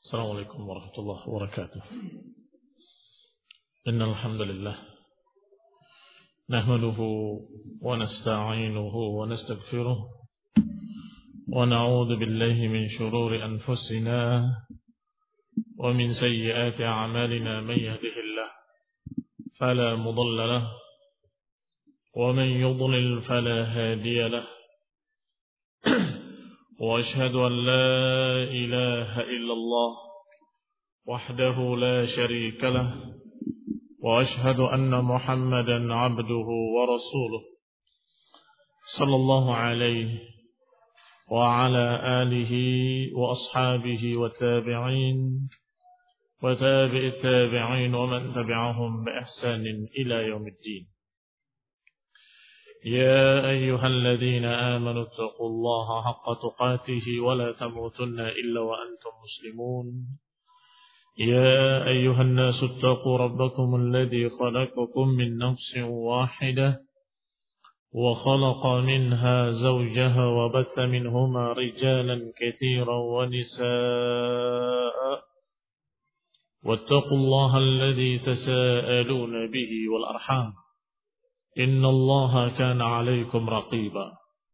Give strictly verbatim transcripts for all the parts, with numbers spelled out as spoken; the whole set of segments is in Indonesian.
السلام عليكم ورحمة الله وبركاته. إن الحمد لله نحمده ونستعينه ونستغفره ونعوذ بالله من شرور أنفسنا ومن سيئات أعمالنا. من يهده الله فلا مضل له ومن يضلل فلا هادي له. وأشهد أن لا إله إلا الله وحده لا شريك له وأشهد أن محمدا عبده ورسوله صلى الله عليه وعلى آله وأصحابه والتابعين وتابع التابعين ومن تبعهم بإحسان إلى يوم الدين. يا أيها الذين آمنوا اتقوا الله حق تقاته ولا تموتن إلا وأنتم مسلمون. يا أيها الناس اتقوا ربكم الذي خلقكم من نفس واحدة وخلق منها زوجها وبث منهما رجالا كثيرا ونساء واتقوا الله الذي تساءلون به والأرحام إن الله كان عليكم رقيبا.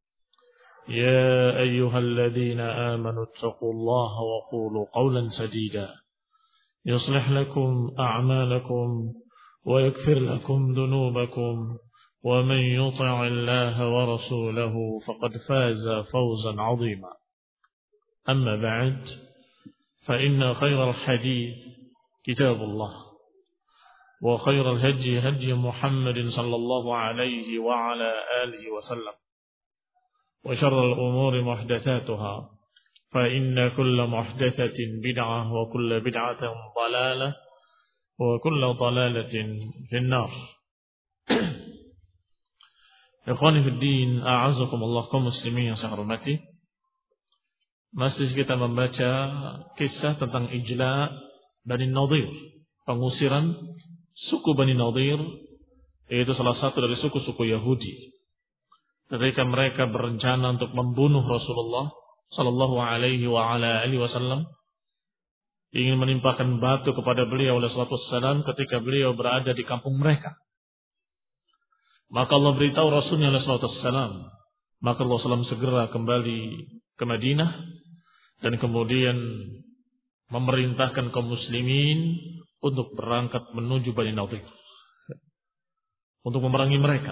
يا أيها الذين آمنوا اتقوا الله وقولوا قولا سديدا يصلح لكم أعمالكم ويغفر لكم ذنوبكم ومن يطع الله ورسوله فقد فاز فوزا عظيما. أما بعد فإن خير الحديث كتاب الله وخير الهدي هدي محمد صلى الله عليه وعلى آله وسلم وشر الأمور محدثاتها فإن كل محدثة بدعة وكل بدعة ضلالة وكل ضلالة في النار. Ikhwani fi din, a'azakumullah kaum muslimin yang saya hormati. Masih kita membaca kisah tentang ijla' Bani Nadir, pengusiran suku Bani Nadir, yaitu salah satu dari suku-suku Yahudi. Ketika mereka berencana untuk membunuh Rasulullah sallallahu alaihi wa ala alihi wasallam, ingin menimpakan batu kepada beliau alaihi wassalam ketika beliau berada di kampung mereka. Maka Allah beritahu Rasulnya alaihi wassalam, maka Allah sallallahu segera kembali ke Madinah dan kemudian memerintahkan kaum muslimin untuk berangkat menuju Bani Nadir untuk memerangi mereka.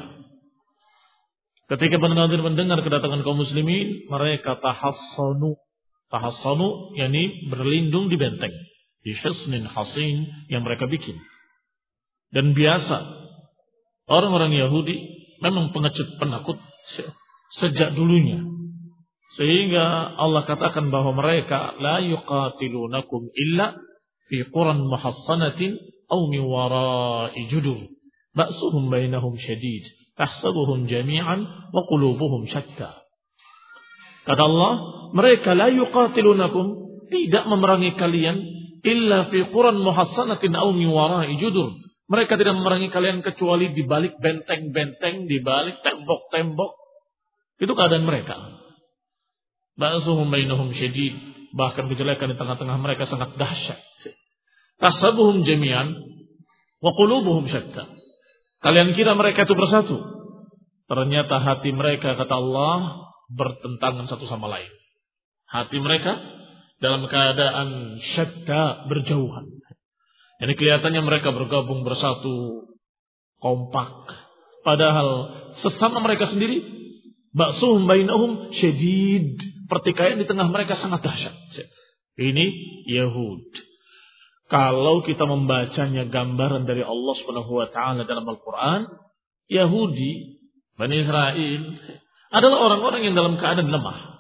Ketika Bani Nadir mendengar kedatangan kaum muslimin, mereka tahassanu. Tahassanu yakni berlindung di benteng, di hisnin hasin yang mereka bikin. Dan biasa orang-orang Yahudi memang pengecut, penakut sejak dulunya. Sehingga Allah katakan bahwa mereka la yuqatilunakum illa fi quran muhassanatin aw min wara'i judur ba'suhum bainahum syadid tahsabuhum jami'an wa qulubuhum syatta. Kata Allah, mereka la yuqatilunakum, tidak memerangi kalian illa fi quran muhassanatin aw min wara'i judur. Mereka tidak memerangi kalian kecuali di balik benteng-benteng, di balik tembok-tembok. Itu keadaan mereka. Ba'suhum bainahum syadid, bahkan kejelekan di tengah-tengah mereka sangat dahsyat. Tahsabuhum jami'an wa qulubuhum syatta. Kalian kira mereka itu bersatu, ternyata hati mereka, kata Allah, bertentangan satu sama lain. Hati mereka dalam keadaan syatta, berjauhan. Jadi kelihatannya mereka bergabung bersatu, kompak, padahal sesama mereka sendiri ba'suhum bainahum syadid, pertikaian di tengah mereka sangat dahsyat. Ini Yahud. Kalau kita membacanya gambaran dari Allah Subhanahu wa taala dalam Al-Qur'an, Yahudi, Bani Israel adalah orang-orang yang dalam keadaan lemah,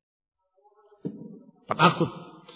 penakut,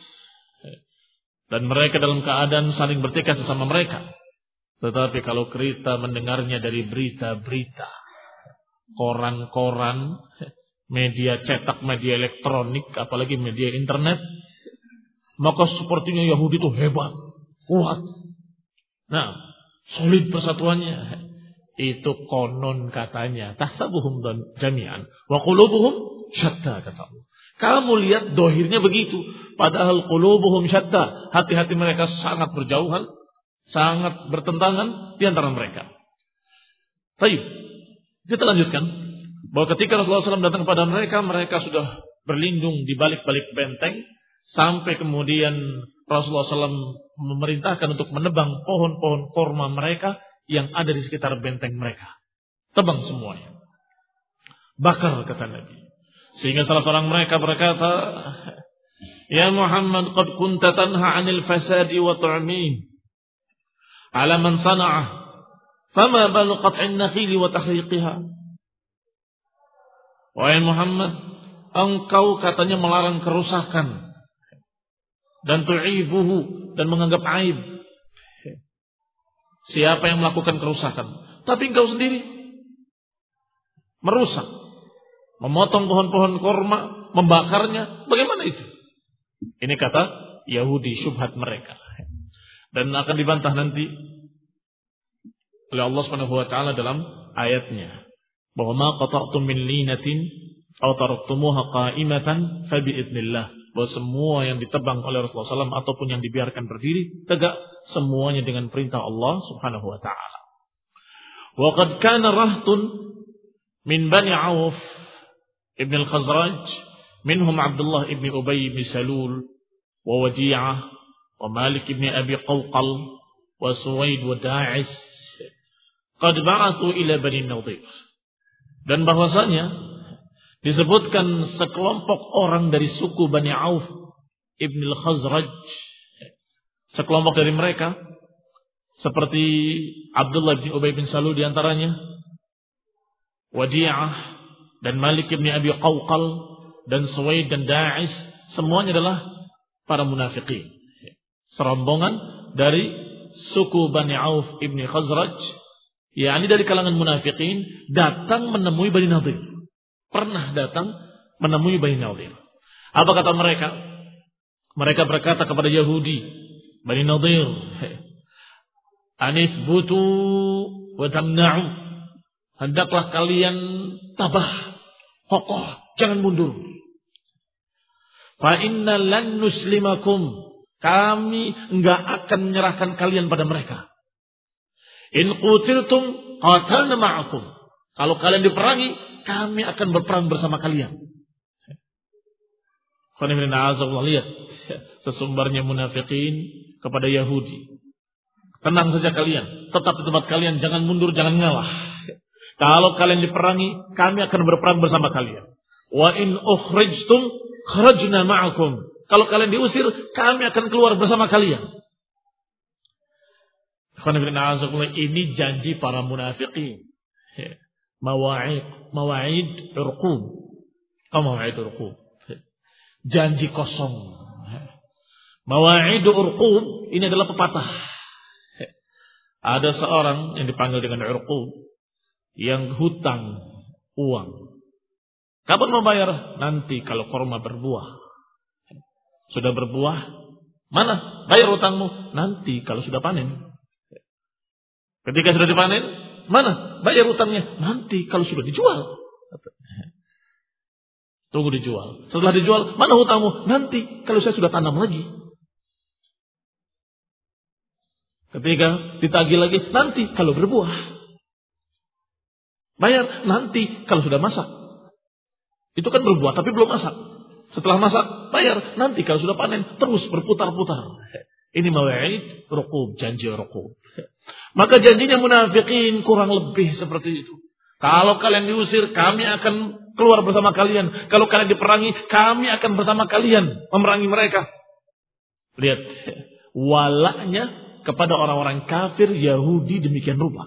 dan mereka dalam keadaan saling bertikai sesama mereka. Tetapi kalau kita mendengarnya dari berita-berita, koran-koran, media cetak, media elektronik, apalagi media internet, maka sepertinya Yahudi itu hebat, kuat. Nah, solid persatuannya. Itu konon katanya. Tahsabuhum jami'an wa qulubuhum syatta, kata Allah. Kamu lihat dohirnya begitu. Padahal qulubuhum syatta. Hati-hati mereka sangat berjauhan. Sangat bertentangan di antara mereka. Baik. Kita lanjutkan. Bahwa ketika Rasulullah shallallahu alaihi wasallam datang kepada mereka. Mereka sudah berlindung di balik-balik benteng. Sampai kemudian Rasulullah shallallahu alaihi wasallam memerintahkan untuk menebang pohon-pohon korma mereka. Yang ada di sekitar benteng mereka. Tebang semuanya. Bakar kata Nabi. Sehingga salah seorang mereka berkata, Ya Muhammad, qad kunta tanha 'anil fasadi wa tu'min 'ala man sana'ah, fama balu qat'in nakhili wa tahriqiha. Wahai Muhammad, engkau katanya melarang kerusakan dan tu'ibuhu, dan menganggap aib siapa yang melakukan kerusakan, tapi engkau sendiri merusak, memotong pohon-pohon korma, membakarnya. Bagaimana itu? Ini kata Yahudi, syubhat mereka. Dan akan dibantah nanti oleh Allah Subhanahu wa taala dalam ayatnya, bahwa ma qata'tum min linatin aw taraktumuha qa'imatan fa bi idznillah. Bahwa semua yang ditebang oleh Rasulullah shallallahu alaihi wasallam ataupun yang dibiarkan berdiri tegak, semuanya dengan perintah Allah Subhanahu wa taala. Wa qad kana rahtun min Bani Auf Ibn al-Khazraj, minhum Abdullah ibn Ubay ibn Salul, wa Wadi'ah, wa Malik ibn Abi Qawqal, wa Suwaid wa Da'is, qad ba'athu ila Bani Nadir. Dan bahwasanya disebutkan sekelompok orang dari suku Bani Auf ibn al-Khazraj, sekelompok dari mereka, seperti Abdullah ibn Ubay ibn Salul diantaranya, Wadi'ah, dan Malik ibn Abi Qawqal, dan Suwaid dan Da'is, semuanya adalah para munafiqin. Serombongan dari suku Bani Auf ibn Khazraj, yakni dari kalangan munafiqin, datang menemui Bani Nadir. Pernah datang menemui Bani Nadir. Apa kata mereka? Mereka berkata kepada Yahudi, Bani Nadir, Anithbutu wa tamna'u. Hendaklah kalian tabah, kokoh, jangan mundur. Fa inna lan nuslimakum, kami enggak akan menyerahkan kalian pada mereka. In qutiltum qatalna ma'akum, kalau kalian diperangi, kami akan berperang bersama kalian. Lihat sesumbarnya munafikin kepada Yahudi. Tenang saja kalian, tetap di tempat kalian, jangan mundur, jangan ngalah. Kalau kalian diperangi, kami akan berperang bersama kalian. Wa in ukhrijtum kharajna ma'akum. Kalau kalian diusir, kami akan keluar bersama kalian. Ini janji para munafiqin. Mawa'id, mawa'id urqub. Mawa'id urqub. Janji kosong. Mawa'id urqub ini adalah pepatah. Ada seorang yang dipanggil dengan urqub, yang hutang uang. Kapan membayar? Nanti kalau korma berbuah. Sudah berbuah, mana bayar hutangmu? Nanti kalau sudah panen. Ketika sudah dipanen, mana bayar hutangnya? Nanti kalau sudah dijual. Tunggu dijual. Setelah dijual, mana hutangmu? Nanti kalau saya sudah tanam lagi. Ketika ditagih lagi, nanti kalau berbuah. Bayar nanti kalau sudah masak. Itu kan berbuah tapi belum masak. Setelah masak, bayar nanti kalau sudah panen. Terus berputar-putar. Ini mawa'id ruqub, janji ruqub. Maka janjinya munafikin kurang lebih seperti itu. Kalau kalian diusir, kami akan keluar bersama kalian. Kalau kalian diperangi, kami akan bersama kalian memerangi mereka. Lihat, walaknya kepada orang-orang kafir Yahudi demikian rupa.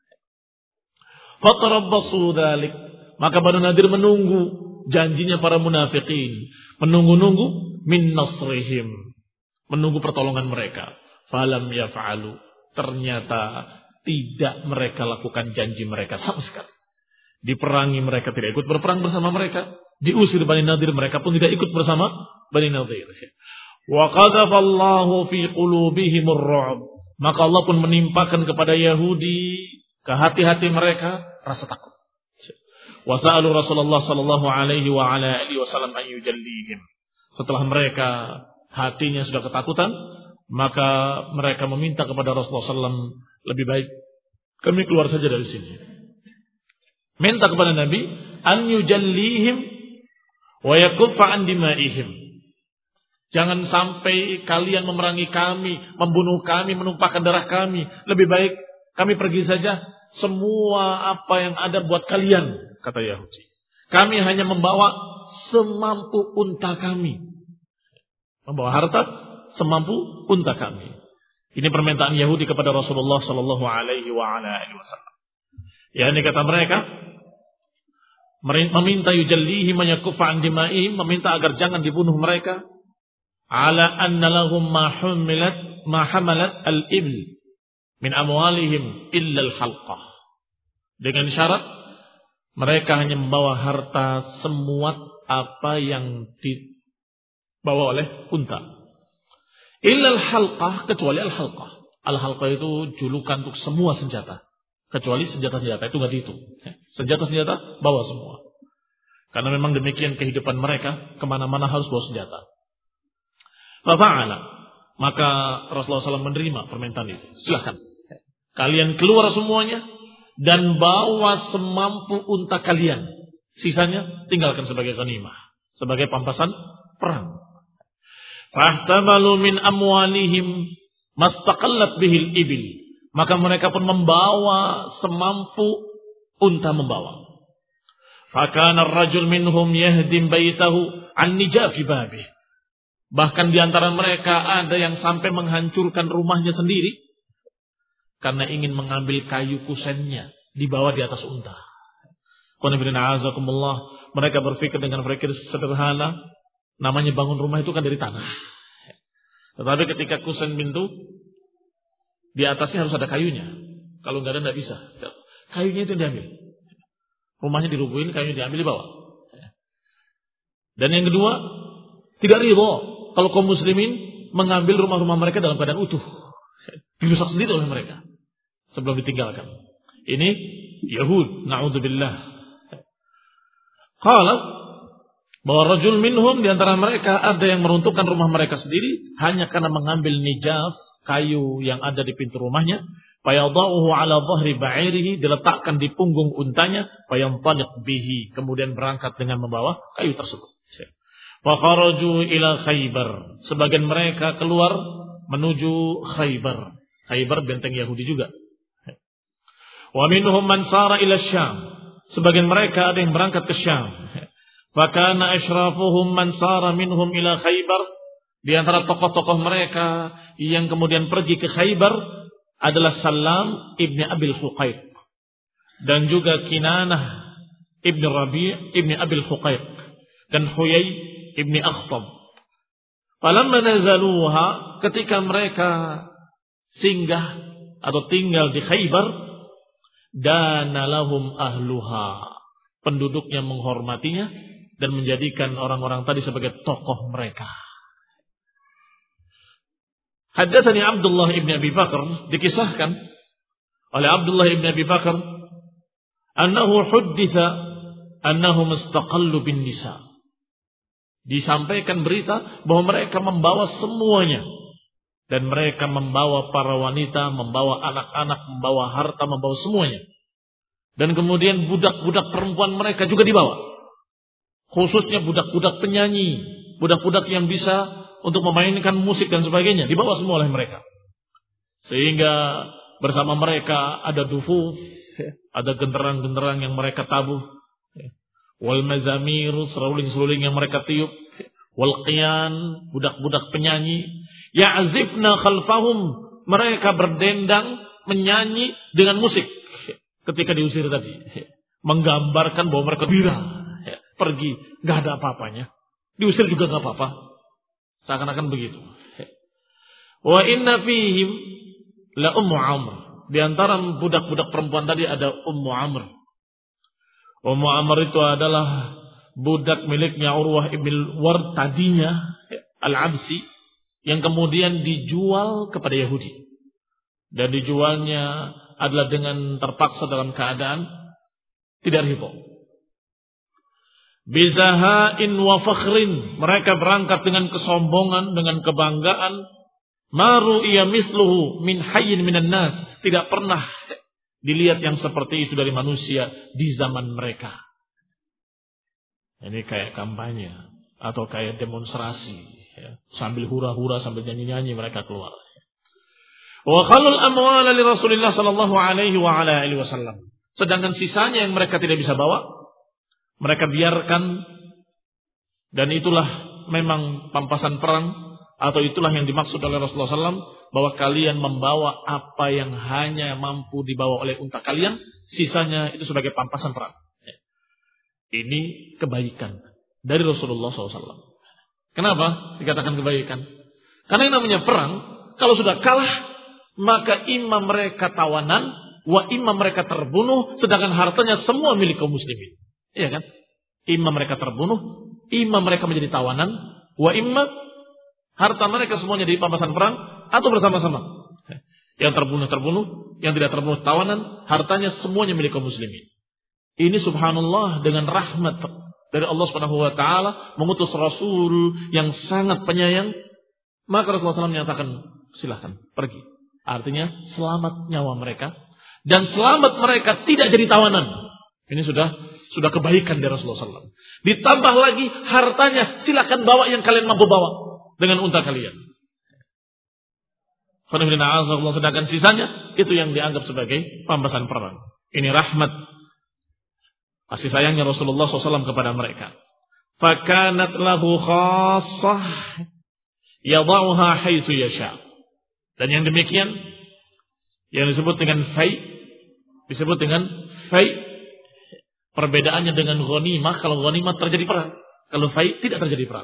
Fatarabbasu dzalik, maka Banu Nadir menunggu janjinya para munafikin, menunggu-nunggu min nasrihim, menunggu pertolongan mereka. Falam yaf'alu, ternyata tidak mereka lakukan janji mereka sama sekali. Diperangi mereka tidak ikut berperang bersama mereka, diusir Bani Nadir mereka pun tidak ikut bersama Bani Nadir. Wa qadzafallahu fi qulubihimur ru'b, maka Allah pun menimpakan kepada Yahudi ke hati-hati mereka rasa takut. Wa sa'alu Rasulullah sallallahu alaihi wa ala alihi wasallam an yujallihim. Setelah mereka hatinya sudah ketakutan, maka mereka meminta kepada Rasulullah sallallahu alaihi wasallam, lebih baik kami keluar saja dari sini. Minta kepada Nabi an yujallihim wa yakuffa an dimaihim. Jangan sampai kalian memerangi kami, membunuh kami, menumpahkan darah kami. Lebih baik kami pergi saja. Semua apa yang ada buat kalian, kata Yahudi. Kami hanya membawa semampu unta kami. Membawa harta semampu unta kami. Ini permintaan Yahudi kepada Rasulullah sallallahu alaihi wasallam. Ya, ini kata mereka, meminta yujallihi man yakuffa an dimaihim, meminta agar jangan dibunuh mereka. Ala anna lahum ma humilat ma hamalat al-ibl min amwalihim illa al-halqah. Dengan syarat mereka hanya membawa harta semuat apa yang dibawa oleh unta. Illa al-halqah, kecuali al-halqah. Al-halqah itu julukan untuk semua senjata. Kecuali senjata-senjata itu enggak dihitung. Senjata-senjata bawa semua. Karena memang demikian kehidupan mereka, kemana-mana harus bawa senjata. Fa'ala, maka Rasulullah sallallahu alaihi wasallam menerima permintaan itu. Silakan. Kalian keluar semuanya dan bawa semampu unta kalian. Sisanya tinggalkan sebagai ghanimah, sebagai pampasan perang. Fahtamalu min amwalihim mastaqallat bihil ibil. Maka mereka pun membawa semampu unta membawa. Fakana ar-rajul minhum yahdim baitahu an nijafi babih. Bahkan di antara mereka ada yang sampai menghancurkan rumahnya sendiri karena ingin mengambil kayu kusennya dibawa di atas unta. Mereka berpikir dengan berpikir sederhana, namanya bangun rumah itu kan dari tanah. Tetapi ketika kusen pintu, di atasnya harus ada kayunya. Kalau nggak ada nggak bisa. Kayunya itu diambil. Rumahnya dirubuhin, kayunya diambil dibawa. Dan yang kedua, tidak ridho kalau kaum muslimin mengambil rumah-rumah mereka dalam keadaan utuh. Dirusak sendiri oleh mereka sebelum ditinggalkan. Ini Yahud, na'udzubillah. Qala bahwa rajul minhum, di antara mereka ada yang meruntuhkan rumah mereka sendiri hanya karena mengambil nijaf, kayu yang ada di pintu rumahnya, fayadhahu ala dhahri ba'irihi, diletakkan di punggung untanya, fayantaliq bihi, kemudian berangkat dengan membawa kayu tersebut. Fa kharaju ila Khaybar, sebagian mereka keluar menuju Khaybar. Khaybar benteng Yahudi juga. Wa minhum man sara ila Syam, sebagian mereka ada yang berangkat ke Syam. Fa kana ashrafuhum man sara minhum ila Khaybar, di antara tokoh-tokoh mereka yang kemudian pergi ke Khaybar adalah Salam ibni Abil Huqaiq dan juga Kinanah ibni Rabi' ibni Abil Huqaiq dan Huyai ibni Akhtab. Falamma nazaluha, ketika mereka singgah atau tinggal di Khaybar, dana lahum ahluha, penduduknya menghormatinya dan menjadikan orang-orang tadi sebagai tokoh mereka. Haddatsani Abdullah ibn Abi Bakar, dikisahkan oleh Abdullah ibn Abi Bakar, annahu hudditha annahu mustaqallu bin nisa. Disampaikan berita bahwa mereka membawa semuanya, dan mereka membawa para wanita, membawa anak-anak, membawa harta, membawa semuanya. Dan kemudian budak-budak perempuan mereka juga dibawa. Khususnya budak-budak penyanyi, budak-budak yang bisa untuk memainkan musik dan sebagainya, dibawa semua oleh mereka. Sehingga bersama mereka ada dufuf, ada genderang-genderang yang mereka tabuh, wal mazamir, seruling-seruling yang mereka tiup, wal qiyan, budak-budak penyanyi, ya'zifna khalfahum, mereka berdendang menyanyi dengan musik ketika diusir tadi, menggambarkan bahwa mereka bira, pergi, enggak ada apa-apanya, diusir juga enggak apa-apa, seakan-akan begitu. Wa inna fihim la Ummu Amr, di antara budak-budak perempuan tadi ada Ummu Amr. Ummu Amr itu adalah budak miliknya Urwah ibn Ward tadinya, Al-Absi, yang kemudian dijual kepada Yahudi. Dan dijualnya adalah dengan terpaksa dalam keadaan tidak ridho. Bizahain wa fakhrin, mereka berangkat dengan kesombongan, dengan kebanggaan. Maru iya misluhu min hayyin minan nas, tidak pernah dilihat yang seperti itu dari manusia di zaman mereka. Ini kayak kampanye atau kayak demonstrasi, ya. Sambil hura-hura, sambil nyanyi-nyanyi mereka keluar. Wa khalul amwal li Rasulillah sallallahu alaihi wa ala alihi wasallam. Sedangkan sisanya yang mereka tidak bisa bawa, mereka biarkan, dan itulah memang pampasan perang, atau itulah yang dimaksud oleh Rasulullah sallallahu alaihi wasallam, bahwa kalian membawa apa yang hanya mampu dibawa oleh unta kalian, sisanya itu sebagai pampasan perang. Ini kebaikan dari Rasulullah sallallahu alaihi wasallam. Kenapa dikatakan kebaikan? Karena yang namanya perang, kalau sudah kalah, maka imam mereka tawanan, wa imam mereka terbunuh, sedangkan hartanya semua milik kaum muslimin. Iya kan? Imam mereka terbunuh, imam mereka menjadi tawanan, wa imam harta mereka semuanya di pampasan perang atau bersama-sama. Yang terbunuh terbunuh, yang tidak terbunuh tawanan, hartanya semuanya milik kaum muslimin. Ini subhanallah dengan rahmat dari Allah Subhanahu wa taala mengutus rasul yang sangat penyayang, maka Rasulullah sallallahu alaihi wasallam menyatakan silahkan pergi. Artinya selamat nyawa mereka dan selamat mereka tidak jadi tawanan. Ini sudah sudah kebaikan dari Rasulullah sallallahu alaihi wasallam. Ditambah lagi hartanya, silakan bawa yang kalian mampu bawa dengan unta kalian. Sedangkan sisanya itu yang dianggap sebagai pampasan perang. Ini rahmat, kasih sayangnya Rasulullah sallallahu alaihi wasallam kepada mereka. Fakanat lahu khassah yadauha haitsu yasha. Dan yang demikian yang disebut dengan fai, disebut dengan fai. Perbedaannya dengan ghanimah, kalau ghanimah terjadi perang, kalau fai tidak terjadi perang.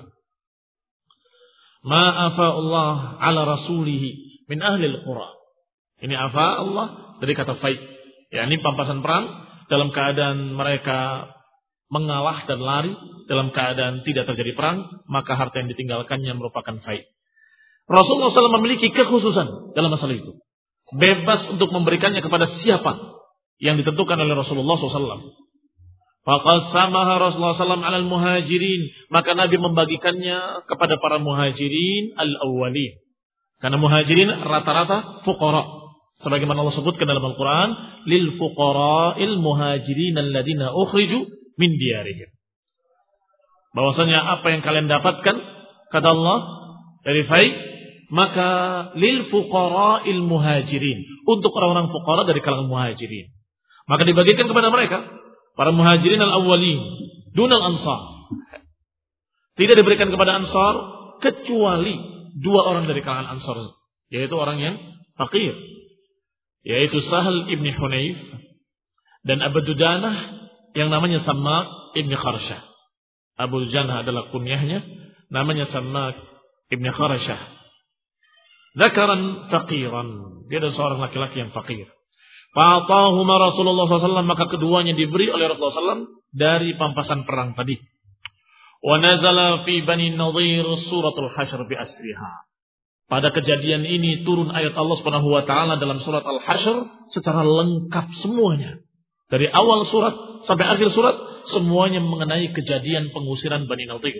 Ma afa Allah ala rasulihi min ahli al-qura. Ini afa Allah dari kata fai, yakni pampasan perang dalam keadaan mereka mengalah dan lari, dalam keadaan tidak terjadi perang, maka harta yang ditinggalkannya merupakan fai. Rasulullah sallallahu alaihi wasallam memiliki kekhususan dalam masalah itu. Bebas untuk memberikannya kepada siapa yang ditentukan oleh Rasulullah sallallahu alaihi wasallam. Faqad samaha Rasulullah sallallahu alaihi wasallam alal muhajirin. Maka Nabi membagikannya kepada para muhajirin al-awwalin. Karena muhajirin rata-rata fuqara. Sebagaimana Allah sebutkan dalam Al-Quran, lil fuqara'il muhajirin alladina ukhriju min diyarihim. Bahwasanya apa yang kalian dapatkan, kata Allah, dari fai, maka lil fuqara'il muhajirin, untuk orang-orang fuqara dari kalangan muhajirin. Maka dibagikan kepada mereka, para muhajirin al-awwalin, dunal ansar. Tidak diberikan kepada ansar kecuali dua orang dari kalangan ansar, yaitu orang yang fakir, yaitu Sahal ibn Hunayf dan Abu Dujanah yang namanya Sammak ibn Kharshah. Abu Dujanah adalah kunyahnya, namanya Sammak ibn Kharshah. Zakaran faqiran, dia adalah seorang laki-laki yang fakir. Fa'atahuma Rasulullah sallallahu alaihi wasallam, maka keduanya diberi oleh Rasulullah sallallahu alaihi wasallam dari pampasan perang tadi. Wa nazala fi Bani Nadhir suratul Hasyr bi asriha. Pada kejadian ini turun ayat Allah Subhanahu wa taala dalam surat Al-Hasyr secara lengkap semuanya. Dari awal surat sampai akhir surat semuanya mengenai kejadian pengusiran Bani Nadhir.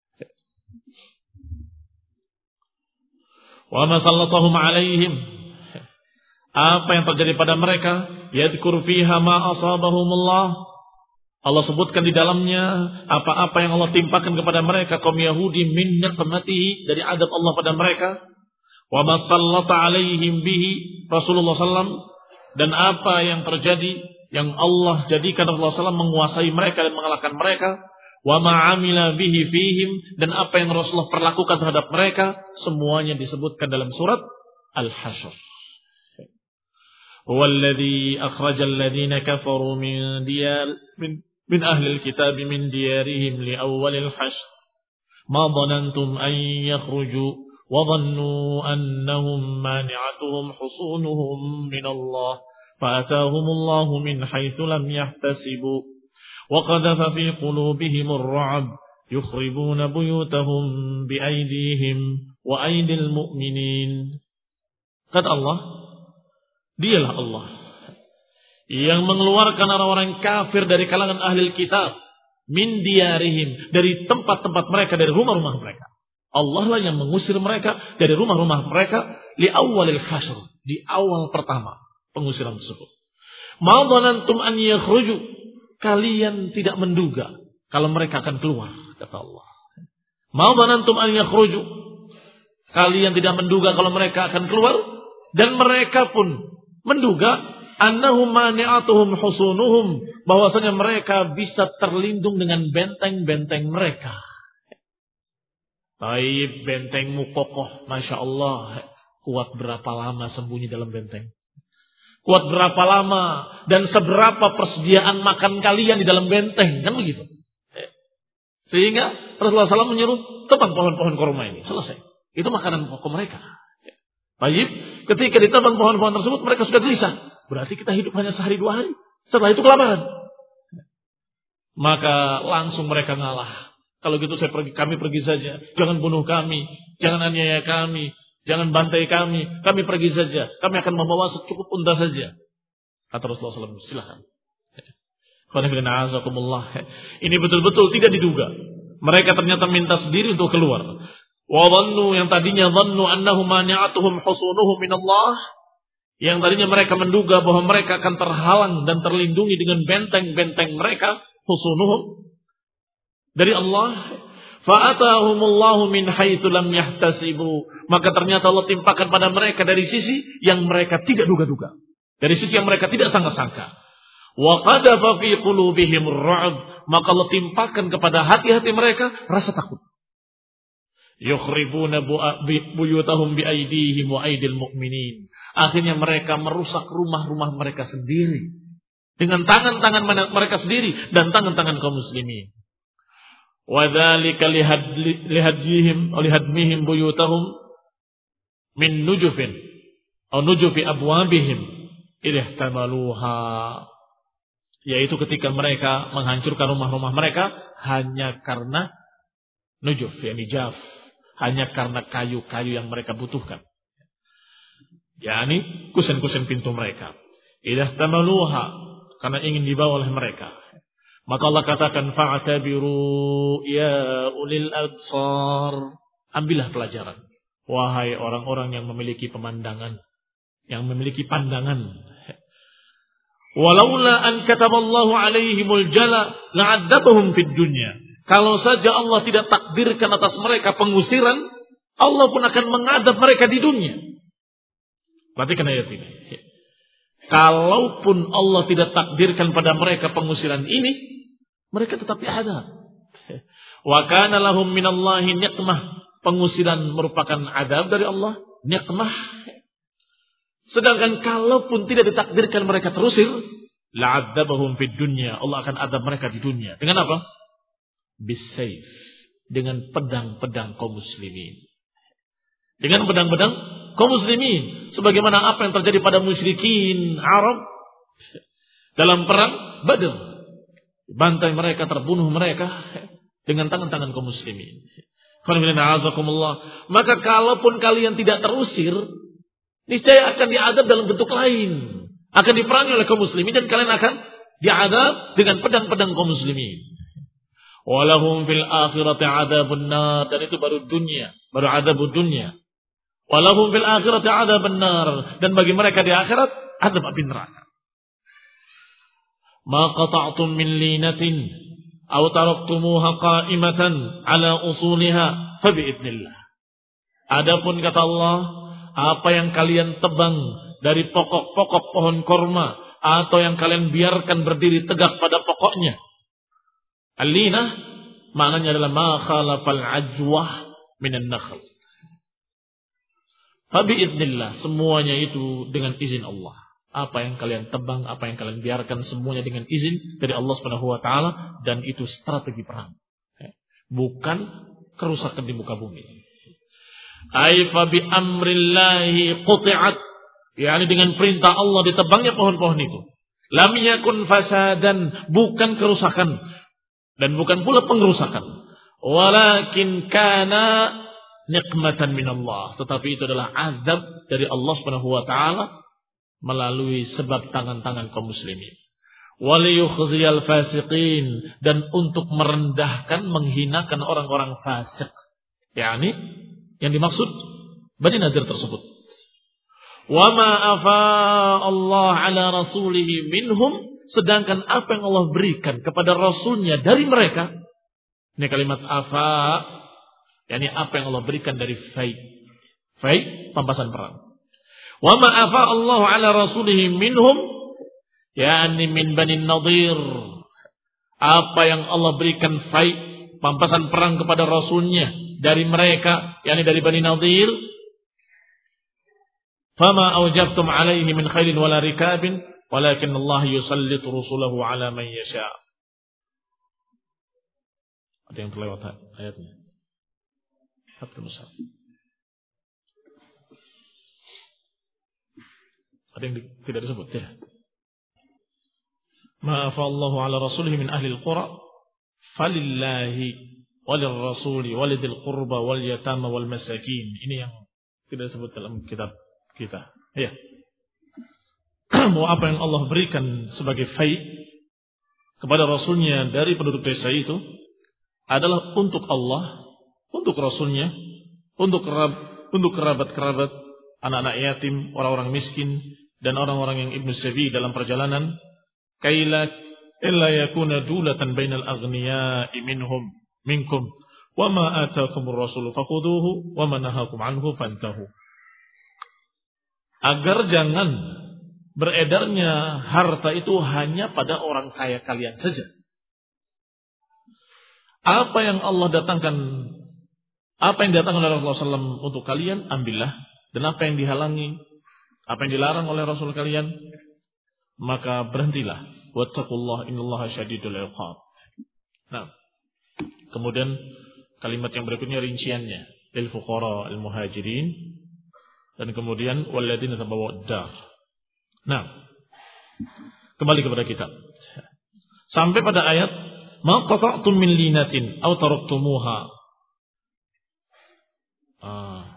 Wa ma sallatahum alaihim, apa yang terjadi pada mereka, yadhkur fiha ma asabahumullah, Allah sebutkan di dalamnya apa-apa yang Allah timpakan kepada mereka kaum Yahudi min niqmatihi, dari adab Allah pada mereka. Wa ma sallata alaihim bihi Rasulullah sallallahu alaihi wasallam, dan apa yang terjadi yang Allah jadikan Rasulullah sallallahu alaihi wasallam menguasai mereka dan mengalahkan mereka. Wa ma'amila bihi fihim, dan apa yang Rasulullah perlakukan terhadap mereka, semuanya disebutkan dalam surat Al-Hasyr. Huwallazi akhrajal ladzina kafaru min diyar min, min ahli alkitab min diyarihim li awwalil hashr ma dhanantum an yakhruju wa dhannu annahum mani'atuhum husunuhum min Allah fa atahumullahu min haitsu lam yahtasibu وَقَذَفَ فِي قُلُوبِهِمُ الرُّعْبَ يُخْرِبُونَ بُيُوتَهُمْ بِأَيْدِيهِمْ وَأَيْدِي الْمُؤْمِنِينَ. Kata Allah, dialah Allah yang mengeluarkan orang-orang kafir dari kalangan ahli kitab min diyarihim, dari tempat-tempat mereka, dari rumah-rumah mereka. Allah lah yang mengusir mereka dari rumah-rumah mereka li awalil hasr, di awal pertama pengusiran tersebut. Ma dhanantum an yakhruju, kalian tidak menduga kalau mereka akan keluar, kata Allah. Ma dhanantum an yakhruju, kalian tidak menduga kalau mereka akan keluar, dan mereka pun menduga annahum mani'atuhum husunuhum, bahwasanya mereka bisa terlindung dengan benteng-benteng mereka. Baik, bentengmu kokoh, Masya Allah. Kuat berapa lama sembunyi dalam benteng? Kuat berapa lama dan seberapa persediaan makan kalian di dalam benteng? Kan begitu. Sehingga Rasulullah shallallahu alaihi wasallam menyuruh tebang pohon-pohon kurma ini. Selesai. Itu makanan pokok mereka. Baik, ketika ditebang pohon-pohon tersebut mereka sudah gelisah. Berarti kita hidup hanya sehari dua hari. Setelah itu kelaparan. Maka langsung mereka ngalah. Kalau gitu saya pergi, kami pergi saja. Jangan bunuh kami, jangan aniaya kami, jangan bantai kami. Kami pergi saja. Kami akan membawa secukup unta saja. Kata Rasulullah shallallahu alaihi wasallam, silakan. Ini betul-betul tidak diduga. Mereka ternyata minta sendiri untuk keluar. Wa dhannu, yang tadinya dhannu annahum mani'atuhum husunuhum minallah. Yang tadinya mereka menduga bahwa mereka akan terhalang dan terlindungi dengan benteng-benteng mereka, husunuhum, dari Allah. Fa'atahumullahu min haitsu lam yahtasibu, maka ternyata Allah timpakan pada mereka dari sisi yang mereka tidak duga-duga, dari sisi yang mereka tidak sangka-sangka. Wa qadafa fi qulubihim ar-ru'b, maka Allah timpakan kepada hati-hati mereka rasa takut. Yukhribuna buyutahum bi aydihim wa aydil mu'minin, akhirnya mereka merusak rumah-rumah mereka sendiri dengan tangan-tangan mereka sendiri dan tangan-tangan kaum muslimin. Wa dzalika lihadjihim aw lihadmihim buyutahum min nujufin aw nujufi abwabihim idahtamaluha, yaitu ketika mereka menghancurkan rumah-rumah mereka hanya karena nujuf, yakni jaf, hanya karena kayu-kayu yang mereka butuhkan, yakni kusen-kusen pintu mereka, idahtamaluha, karena ingin dibawa oleh mereka. Maka Allah katakan fa'tabiru ya ulil absar, ambillah pelajaran wahai orang-orang yang memiliki pemandangan, yang memiliki pandangan. Walaula an kataballahu alaihimul jala la'adzabahum fid dunya, kalau saja Allah tidak takdirkan atas mereka pengusiran, Allah pun akan mengadab mereka di dunia. Perhatikan ayat ini. Kalaupun Allah tidak takdirkan pada mereka pengusiran ini, mereka tetap diadab. Wa kana lahum minallahi niqmah, pengusiran merupakan adab dari Allah, niqmah. Sedangkan kalaupun tidak ditakdirkan mereka terusir, la'adzabahum fid dunya, Allah akan adab mereka di dunia. Dengan apa? Bisayf, dengan pedang-pedang kaum muslimin. Dengan pedang-pedang kaum muslimin, sebagaimana apa yang terjadi pada musyrikin Arab dalam perang Badr. Bantai mereka, terbunuh mereka dengan tangan-tangan kaum muslimin. Maka kalaupun kalian tidak terusir, niscaya akan diadab dalam bentuk lain, akan diperangi oleh kaum muslimin, dan kalian akan diadab dengan pedang-pedang kaum muslimin. Walahum fil akhirati adzabun nar, dan itu baru dunia, baru adzabud dunia. Walahum fil akhirati adzabun nar, dan bagi mereka di akhirat azab api neraka. Ma qata'tum min linatin aw taraktumuha qa'imatan ala usuliha fa bi'idznillah. Adapun kata Allah, apa yang kalian tebang dari pokok-pokok pohon korma atau yang kalian biarkan berdiri tegak pada pokoknya. Al-linah maknanya adalah ma khalafal ajwah minan nakhl. Fa bi'idznillah, semuanya itu dengan izin Allah. Apa yang kalian tebang, apa yang kalian biarkan, semuanya dengan izin dari Allah Subhanahu wa taala, dan itu strategi perang. Bukan kerusakan di muka bumi. Ai fa bi amrillahi quti'at, yakni dengan perintah Allah ditebangnya pohon-pohon itu. Lam yakun fasadan, bukan kerusakan dan bukan pula pengerusakan. Walakin kana nikmatan minallah, tetapi itu adalah azab dari Allah Subhanahu wa taala melalui sebab tangan-tangan kaum muslimin. waliyukhziyal fasiqin, dan untuk merendahkan, menghinakan orang-orang fasik. yakni yang dimaksud Bani Nadir tersebut. Wa ma afa Allah ala rasulihi minhum, sedangkan apa yang Allah berikan kepada rasulnya dari mereka. Ini kalimat afa, yakni apa yang Allah berikan dari fai. Fai, pampasan perang. Wa ma afa Allah ala rasulihi minhum, yakni min Bani Nadir, apa yang Allah berikan fai, pampasan perang kepada rasulnya dari mereka, yakni dari Bani Nadir. Fama awjaftum alaihi min khailin wala rikabin walakin Allah yusallitu rusulahu ala man yasha. Ada yang terlewat ayatnya. Hafal Musab. Ada yang tidak disebut ya. Ma afallahu ala rasulihi min ahli al-qura falillahi walil rasuli walidil qurba wal yatama wal masakin. Ini yang tidak disebut dalam kitab kita. Ya. Mau apa yang Allah berikan sebagai fai kepada rasulnya dari penduduk desa itu adalah untuk Allah, untuk rasulnya, untuk kerab, untuk kerabat-kerabat, anak-anak yatim, orang-orang miskin, dan orang-orang yang ibnu sabi dalam perjalanan. Kaila illa yakuna dulatan bainal aghniya'i minhum minkum wa ma ataakumur rasul fakhuduhu wa ma nahakum anhu fantahu. Agar jangan beredarnya harta itu hanya pada orang kaya kalian saja. Apa yang Allah datangkan, apa yang datangkan oleh Rasulullah shallallahu alaihi wasallam untuk kalian, ambillah. Dan apa yang dihalangi, apa yang dilarang oleh Rasul kalian, maka berhentilah. Wattaqullah innallaha syadidul iqab. Nah, kemudian kalimat yang berikutnya rinciannya, lil fuqara al muhajirin, dan kemudian walladzina tabawwa'ud dar. Nah, kembali kepada kita. Sampai pada ayat ma qata'tum min linatin aw taraktumuha. Ah.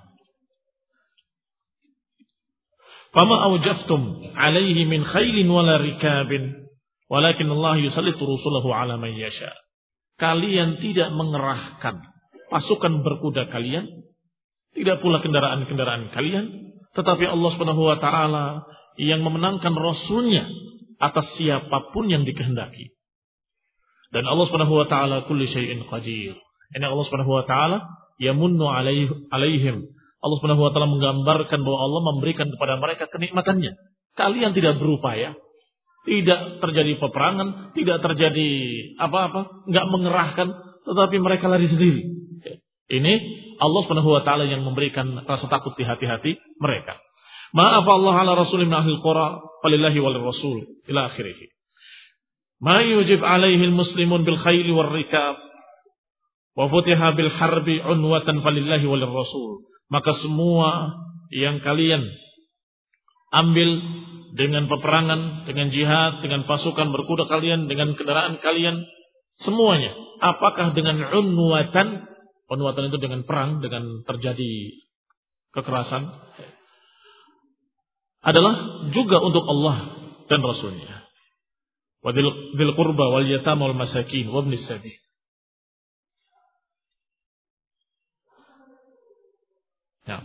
Fama awjaftum alaihi min khailin wala rikabin walakin Allah yusallitu rusulahu ala man yasha. Kalian tidak mengerahkan pasukan berkuda kalian, tidak pula kendaraan-kendaraan kalian, tetapi Allah Subhanahu wa taala yang memenangkan rasulnya atas siapapun yang dikehendaki. Dan Allah Subhanahu wa taala kulli syai'in qadir. Ini Allah Subhanahu wa taala yamunnu alaihim. Allah Subhanahu wa taala menggambarkan bahwa Allah memberikan kepada mereka kenikmatannya. Kalian tidak berupaya, tidak terjadi peperangan, tidak terjadi apa-apa, enggak mengerahkan, tetapi mereka lari sendiri. Ini Allah Subhanahu wa taala yang memberikan rasa takut di hati-hati mereka. Ma'afa Allah ala rasulih min ahli qura falillahi wal rasul ila akhirih. Ma yujib alaihi al-muslimun bil khayli war rikab wa futiha bil harbi unwatan falillahi wal rasul. Maka semua yang kalian ambil dengan peperangan, dengan jihad, dengan pasukan berkuda kalian, dengan kendaraan kalian, semuanya apakah dengan unwatan, unwatan itu dengan perang, dengan terjadi kekerasan, adalah juga untuk Allah dan Rasulnya. Wa dzil qurba wal yatama wal masakin wa ibnis sabil. Ya.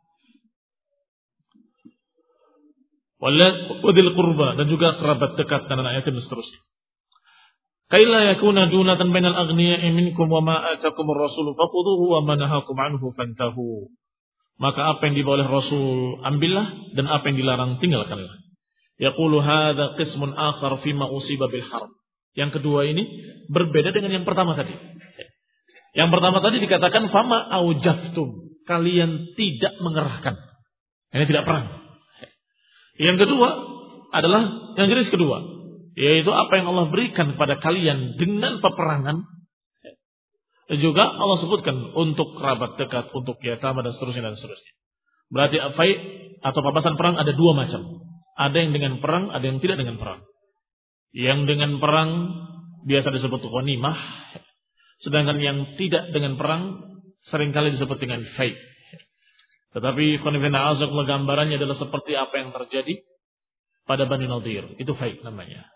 Wadil qurba, dan juga kerabat dekat dan anak yatim dan seterusnya. Kaila yakuna dunatan bainal aghniya'i minkum wa ma atakumur rasul fakhudhuhu wa ma nahakum anhu fantahu. Maka apa yang dibawa oleh Rasul ambillah, dan apa yang dilarang tinggalkanlah. Yaqulu hadza qismun akhar fima usiba bil harb. Yang kedua ini berbeda dengan yang pertama tadi. Yang pertama tadi dikatakan fama aujaftum, kalian tidak mengerahkan. Ini tidak perang. Yang kedua adalah yang jenis kedua, yaitu apa yang Allah berikan kepada kalian dengan peperangan. Juga Allah sebutkan untuk kerabat dekat, untuk yatama dan seterusnya dan seterusnya. Berarti afai atau papasan perang ada dua macam. Ada yang dengan perang, ada yang tidak dengan perang. Yang dengan perang biasa disebut ghanimah, sedangkan yang tidak dengan perang seringkali disebut dengan fai. Tetapi khonifina azaqullah gambarannya adalah seperti apa yang terjadi pada Bani Nadir. Itu fai namanya.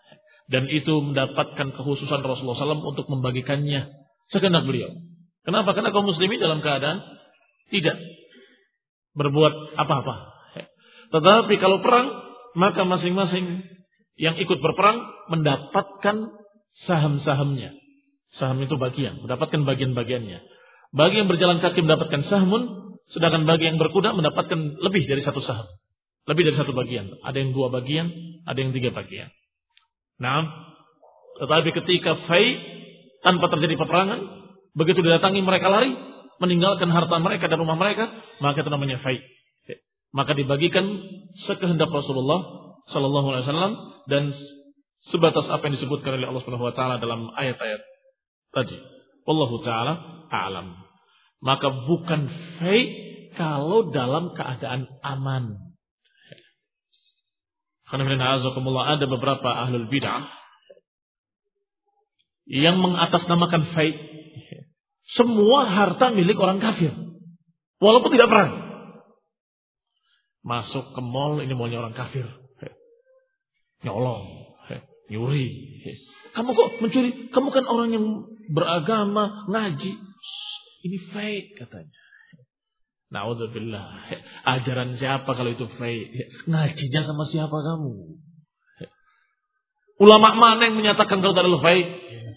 Dan itu mendapatkan kekhususan Rasulullah shallallahu alaihi wasallam untuk membagikannya sekehendak beliau. Kenapa? Karena kaum muslimin dalam keadaan tidak berbuat apa-apa. Tetapi kalau perang, maka masing-masing yang ikut berperang mendapatkan saham-sahamnya. Saham itu bagian, mendapatkan bagian-bagiannya. Bagi yang berjalan kaki mendapatkan sahmun, sedangkan bagi yang berkuda mendapatkan lebih dari satu saham. Lebih dari satu bagian. Ada yang dua bagian, ada yang tiga bagian. Nah, tetapi ketika fai tanpa terjadi peperangan, begitu didatangi mereka lari, meninggalkan harta mereka dan rumah mereka, maka itu namanya fai. Maka dibagikan sekehendak Rasulullah sallallahu alaihi wasallam dan sebatas apa yang disebutkan oleh Allah Subhanahu wa taala dalam ayat-ayat tadi. Wallahu taala a'lam. Maka bukan fai kalau dalam keadaan aman. Karena ada beberapa ahlul bid'ah yang mengatasnamakan fai. Semua harta milik orang kafir, walaupun tidak perang. Masuk ke mall, ini mallnya orang kafir, nyolong, nyuri. Kamu kok mencuri? Kamu kan orang yang beragama, ngaji. Ini fake katanya. Na'udzubillah. Ajaran siapa kalau itu fake? Ngajinya sama siapa kamu? Ulama mana yang menyatakan kalau itu fake?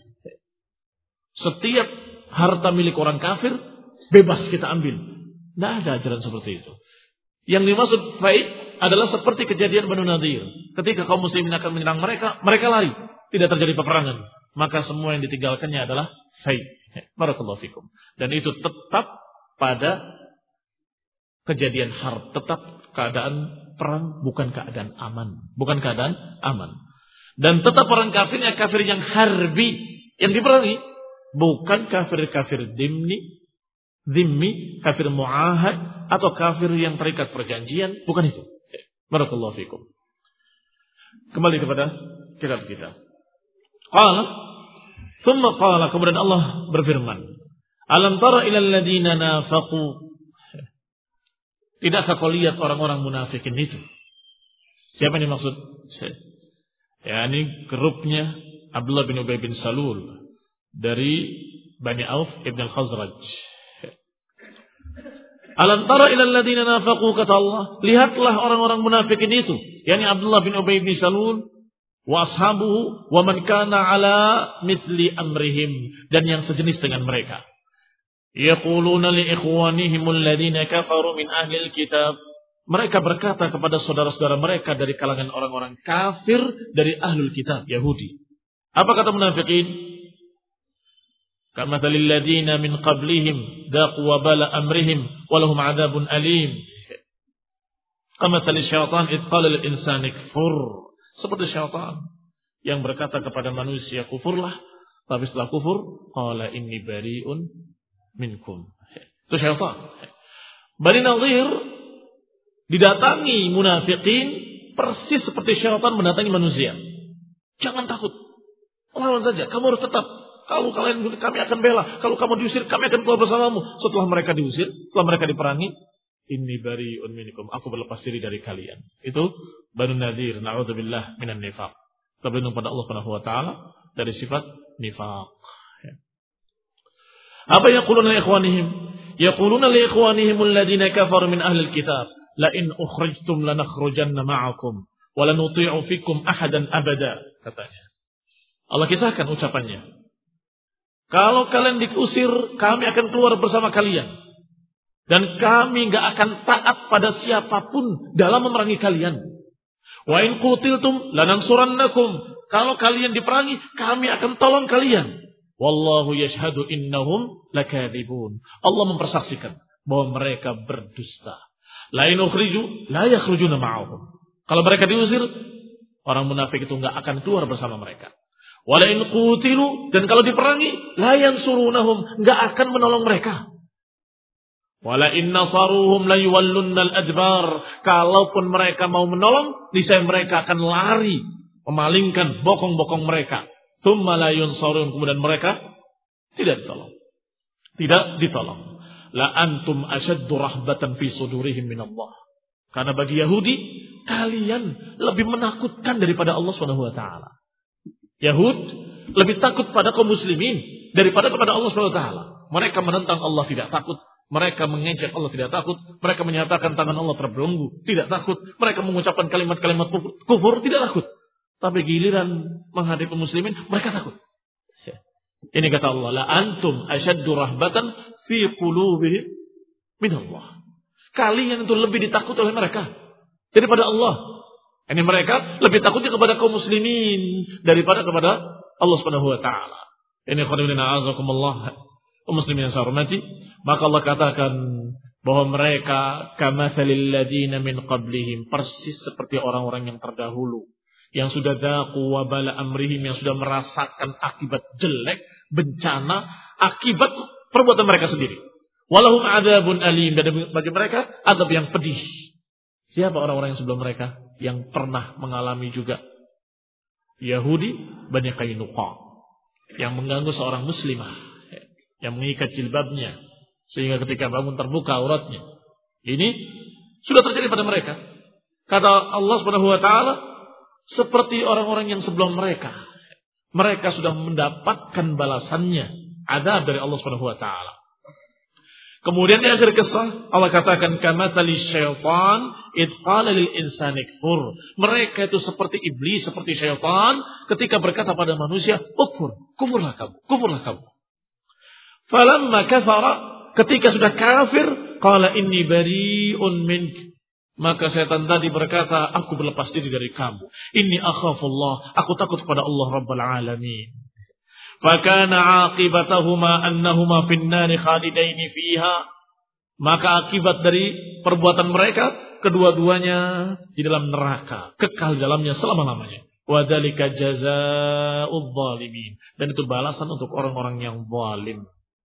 Setiap harta milik orang kafir bebas kita ambil. Tidak ada ajaran seperti itu. Yang dimaksud fake adalah seperti kejadian Banu Nadir. Ketika kaum muslimin akan menyerang mereka, mereka lari. Tidak terjadi peperangan. Maka semua yang ditinggalkannya adalah fake. Barakallahu fikum. Dan itu tetap pada kejadian harb, tetap keadaan perang, bukan keadaan aman, bukan keadaan aman. Dan tetap orang kafirnya kafir yang harbi, yang diperangi, bukan kafir-kafir dimni, dhimmi, kafir mu'ahad atau kafir yang terikat perjanjian, bukan itu. Barakallahu fikum. Kembali kepada kitab kita. Qala, thumma qala, kemudian Allah berfirman, alam tara ilal ladina nafaqu. Tidakkah kau lihat orang-orang munafikin itu? Siapa yang dimaksud? Ya, ini grupnya Abdullah bin Ubay bin Salul dari Bani Auf ibn al-Khazraj. Alam tara ilal ladina nafaqu, kata Allah, lihatlah orang-orang munafikin itu, yakni Abdullah bin Ubay bin Salul wa ashabuhu wa man kana ala mithli amrihim, dan yang sejenis dengan mereka. Yaquluna li ikhwanihim alladhina kafaru min ahli alkitab. Mereka berkata kepada saudara-saudara mereka dari kalangan orang-orang kafir dari ahlul kitab, Yahudi. Apa kata munafikin? Kamathalil ladina min qablihim daqu wabala amrihim walahum adabun alim. Kamathalil syaitan idh qala lil insani kfur. Seperti syaitan yang berkata kepada manusia kufurlah, tapi setelah kufur qala inni bari'un minkum. Itu syaitan. Bani Nadir didatangi munafikin persis seperti syaitan mendatangi manusia. Jangan takut, lawan saja. Kamu harus tetap. Kalau kalian, kami akan bela. Kalau kamu diusir, kami akan keluar bersamamu. Setelah mereka diusir, setelah mereka diperangi, inni bari'un minkum, aku berlepas diri dari kalian. Itu Bani Nadir. Na'udzubillah minan nifaq. Kita berlindung pada Allah Subhanahu wa taala dari sifat nifaq. Apa yaquluna li ikhwanihim? Yaquluna li ikhwanihim alladhina kafaru min ahli alkitab la in ukhrijtum lanakhrujanna ma'akum wa lanuti'u fikum ahadan abada, katanya. Allah kisahkan ucapannya. Kalau kalian diusir, kami akan keluar bersama kalian. Dan kami enggak akan taat pada siapapun dalam memerangi kalian. Wa in qutiltum lanansurannakum. Kalau kalian diperangi, kami akan tolong kalian. Wallahu yashhadu innahum lakadzibun. Allah mempersaksikan bahwa mereka berdusta. La in ukhriju la yakhrujuna ma'ahum. Kalau mereka diusir, orang munafik itu enggak akan keluar bersama mereka. Wala in qutilu, dan kalau diperangi, la yansurunahum, enggak akan menolong mereka. Wala in nasaruhum la yuwallunnal adbar. Kalaupun mereka mau menolong, niscaya mereka akan lari, memalingkan bokong-bokong mereka. Tsumma la yunsarun, kemudian mereka tidak ditolong. Tidak ditolong. La antum ashaddu rahbatan fi sudurihim min Allah. Karena bagi Yahudi, kalian lebih menakutkan daripada Allah Subhanahu wa taala. Yahud lebih takut pada kaum muslimin daripada kepada Allah subhanahu wa taala. Mereka menentang Allah tidak takut. Mereka mengejek Allah tidak takut. Mereka menyatakan tangan Allah terbelenggu. Tidak takut. Mereka mengucapkan kalimat-kalimat kufur, kufur tidak takut. Tapi giliran menghadapi muslimin, mereka takut. Ini kata Allah. La antum asyaddu rahbatan fi qulubihim min Allah. Kalian itu lebih ditakut oleh mereka daripada Allah. Ini mereka lebih takutnya kepada kaum muslimin daripada kepada Allah Subhanahu wa taala. Ini khonibina azakumullah, kaum muslimin yang saya hormati, maka Allah katakan bahwa mereka kamatsalil ladina min qablihim, persis seperti orang-orang yang terdahulu yang sudah dzaqu wabala amrihim, yang sudah merasakan akibat jelek, bencana akibat perbuatan mereka sendiri. Walahum adzabun alim, dan bagi mereka azab yang pedih. Siapa orang-orang yang sebelum mereka yang pernah mengalami juga? Yahudi Bani Qainuqa yang mengganggu seorang muslimah, yang mengikat jilbabnya sehingga ketika bangun terbuka auratnya. Ini sudah terjadi pada mereka. Kata Allah Subhanahu wa taala, seperti orang-orang yang sebelum mereka. Mereka sudah mendapatkan balasannya, azab dari Allah Subhanahu wa taala. Kemudian di akhir kisah Allah katakan kamatsali syaitan id qala lil insani kfur. Mereka itu seperti iblis, seperti syaitan ketika berkata pada manusia, "Kufur, kufurlah kamu, kufurlah kamu." Falamma kafara, ketika sudah kafir, qala inni bari'un mink. Maka setan tadi berkata, "Aku berlepas diri dari kamu. Inni akhafullah, aku takut kepada Allah Rabbul Alamin." Fakana aqibatahuma annahuma finnari khalidaini fiha. Maka akibat dari perbuatan mereka, kedua-duanya di dalam neraka, kekal di dalamnya selama-lamanya. Wa dzalika jazaa'udz zalimin. Dan itu balasan untuk orang-orang yang zalim.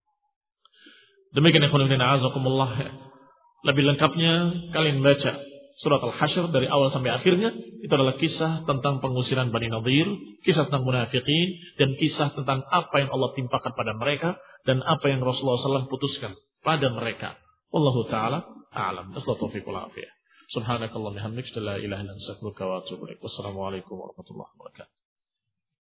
Demikian ikhwan fillah azakumullah. Lebih lengkapnya kalian baca surat Al-Hasyr dari awal sampai akhirnya. Itu adalah kisah tentang pengusiran Bani Nadir, kisah tentang munafikin, dan kisah tentang apa yang Allah timpakan pada mereka dan apa yang Rasulullah shallallahu alaihi wasallam putuskan pada mereka. Wallahu ta'ala a'lam. Subhanakallahumma hamdika la ilaha illa anta astaghfiruka wa atubu ilaik. Wassalamualaikum warahmatullahi wabarakatuh.